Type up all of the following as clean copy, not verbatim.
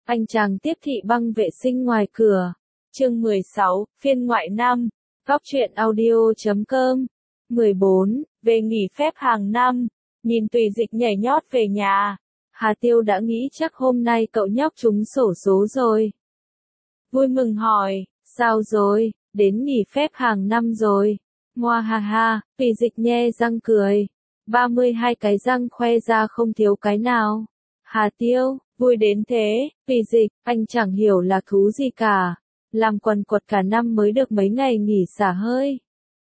anh chàng tiếp thị băng vệ sinh ngoài cửa. Chương 16, phiên ngoại năm. Góc truyện audio.com. 14. Về nghỉ phép hàng năm. Nhìn Tùy Dịch nhảy nhót về nhà, Hà Tiêu đã nghĩ chắc hôm nay cậu nhóc trúng xổ số rồi. Vui mừng hỏi, sao rồi, đến nghỉ phép hàng năm rồi. Ngoa ha ha, Tùy Dịch nhe răng cười. 32 cái răng khoe ra không thiếu cái nào. Hà Tiêu, vui đến thế, Tùy Dịch, anh chẳng hiểu là thú gì cả. Làm quần quật cả năm mới được mấy ngày nghỉ xả hơi.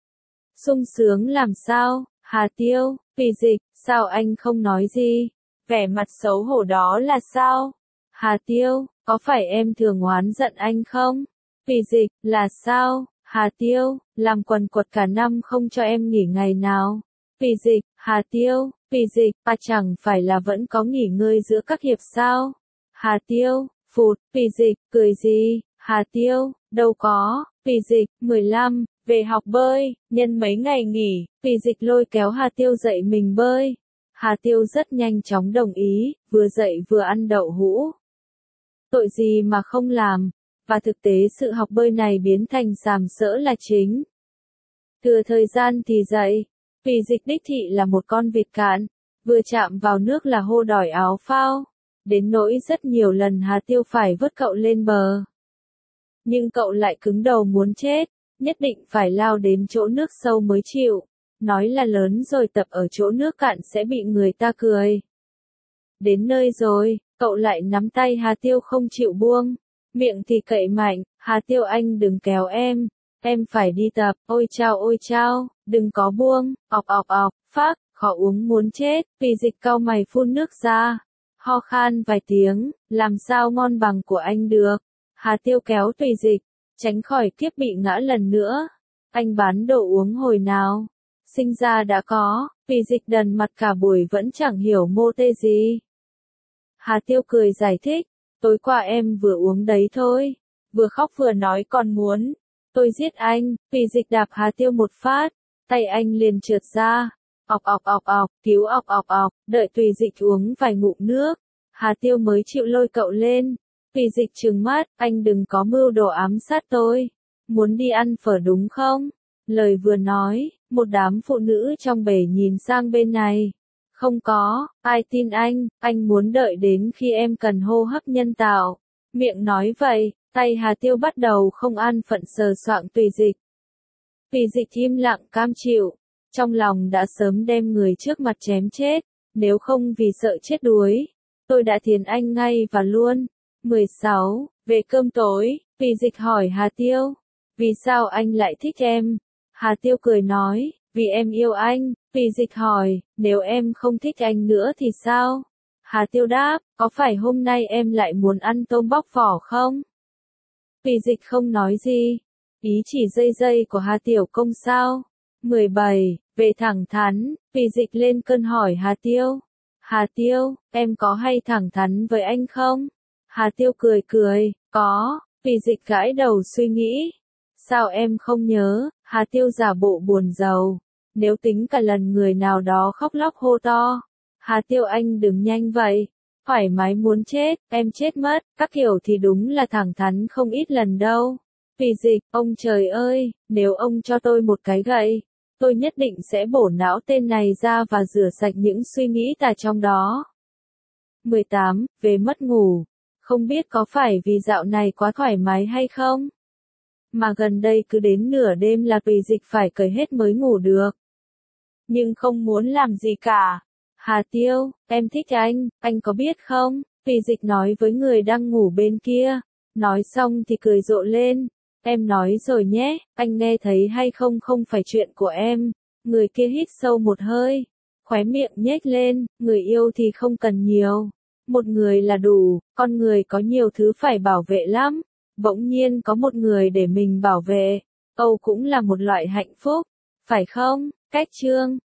Sung sướng làm sao, Hà Tiêu, Tùy Dịch, sao anh không nói gì? Vẻ mặt xấu hổ đó là sao? Hà Tiêu, có phải em thường oán giận anh không? Tùy Dịch, là sao? Hà Tiêu, làm quần quật cả năm không cho em nghỉ ngày nào. Tùy Dịch, Hà Tiêu, Tùy Dịch, chẳng phải là vẫn có nghỉ ngơi giữa các hiệp sao? Hà Tiêu, phụt, Tùy Dịch, cười gì? Hà Tiêu, đâu có, Tùy Dịch, 15, về học bơi, nhân mấy ngày nghỉ, Tùy Dịch lôi kéo Hà Tiêu dạy mình bơi. Hà Tiêu rất nhanh chóng đồng ý, vừa dạy vừa ăn đậu hũ. Tội gì mà không làm, và thực tế sự học bơi này biến thành sàm sỡ là chính. Thừa thời gian thì dạy, Tùy Dịch đích thị là một con vịt cạn, vừa chạm vào nước là hô đòi áo phao, đến nỗi rất nhiều lần Hà Tiêu phải vớt cậu lên bờ. Nhưng cậu lại cứng đầu muốn chết, nhất định phải lao đến chỗ nước sâu mới chịu, nói là lớn rồi tập ở chỗ nước cạn sẽ bị người ta cười. Đến nơi rồi, cậu lại nắm tay Hà Tiêu không chịu buông, miệng thì cậy mạnh, Hà Tiêu anh đừng kéo em phải đi tập, ôi chao, đừng có buông, ọc, phác, khó uống muốn chết, Tùy Dịch cau mày phun nước ra, ho khan vài tiếng, làm sao ngon bằng của anh được. Hà Tiêu kéo Tùy Dịch, tránh khỏi kiếp bị ngã lần nữa. Anh bán đồ uống hồi nào? Sinh ra đã có, Tùy Dịch đần mặt cả buổi vẫn chẳng hiểu mô tê gì. Hà Tiêu cười giải thích, tối qua em vừa uống đấy thôi, vừa khóc vừa nói còn muốn. Tôi giết anh, Tùy Dịch đạp Hà Tiêu một phát, tay anh liền trượt ra. Ọc, cứu ọc, đợi Tùy Dịch uống vài ngụm nước. Hà Tiêu mới chịu lôi cậu lên. Tùy Dịch trừng mắt, anh đừng có mưu đồ ám sát tôi. Muốn đi ăn phở đúng không? Lời vừa nói, một đám phụ nữ trong bể nhìn sang bên này. Không có, ai tin anh muốn đợi đến khi em cần hô hấp nhân tạo. Miệng nói vậy, tay Hà Tiêu bắt đầu không an phận sờ soạng Tùy Dịch. Tùy Dịch im lặng cam chịu, trong lòng đã sớm đem người trước mặt chém chết, nếu không vì sợ chết đuối, tôi đã thiền anh ngay và luôn. 16. Về cơm tối, Tùy Dịch hỏi Hà Tiêu, vì sao anh lại thích em? Hà Tiêu cười nói, vì em yêu anh. Tùy Dịch hỏi, nếu em không thích anh nữa thì sao? Hà Tiêu đáp, có phải hôm nay em lại muốn ăn tôm bóc vỏ không? Tùy Dịch không nói gì, ý chỉ dây của Hà Tiểu Công sao? 17. Về thẳng thắn, Tùy Dịch lên cơn hỏi Hà Tiêu. Hà Tiêu, em có hay thẳng thắn với anh không? Hà Tiêu cười, có. Tùy Dịch gãi đầu suy nghĩ. Sao em không nhớ? Hà Tiêu giả bộ buồn rầu. Nếu tính cả lần người nào đó khóc lóc hô to. Hà Tiêu anh đừng nhanh vậy. Thoải mái muốn chết, em chết mất, các kiểu thì đúng là thẳng thắn không ít lần đâu. Tùy Dịch, ông trời ơi, nếu ông cho tôi một cái gậy, tôi nhất định sẽ bổ não tên này ra và rửa sạch những suy nghĩ tà trong đó. 18. Về mất ngủ. Không biết có phải vì dạo này quá thoải mái hay không? Mà gần đây cứ đến nửa đêm là Tùy Dịch phải cởi hết mới ngủ được. Nhưng không muốn làm gì cả. Hà Tiêu, em thích anh có biết không? Tùy Dịch nói với người đang ngủ bên kia. Nói xong thì cười rộ lên. Em nói rồi nhé, anh nghe thấy hay không không phải chuyện của em. Người kia hít sâu một hơi. Khóe miệng nhếch lên, người yêu thì không cần nhiều. Một người là đủ, con người có nhiều thứ phải bảo vệ lắm. Bỗng nhiên có một người để mình bảo vệ. Âu cũng là một loại hạnh phúc. Phải không? Cách chương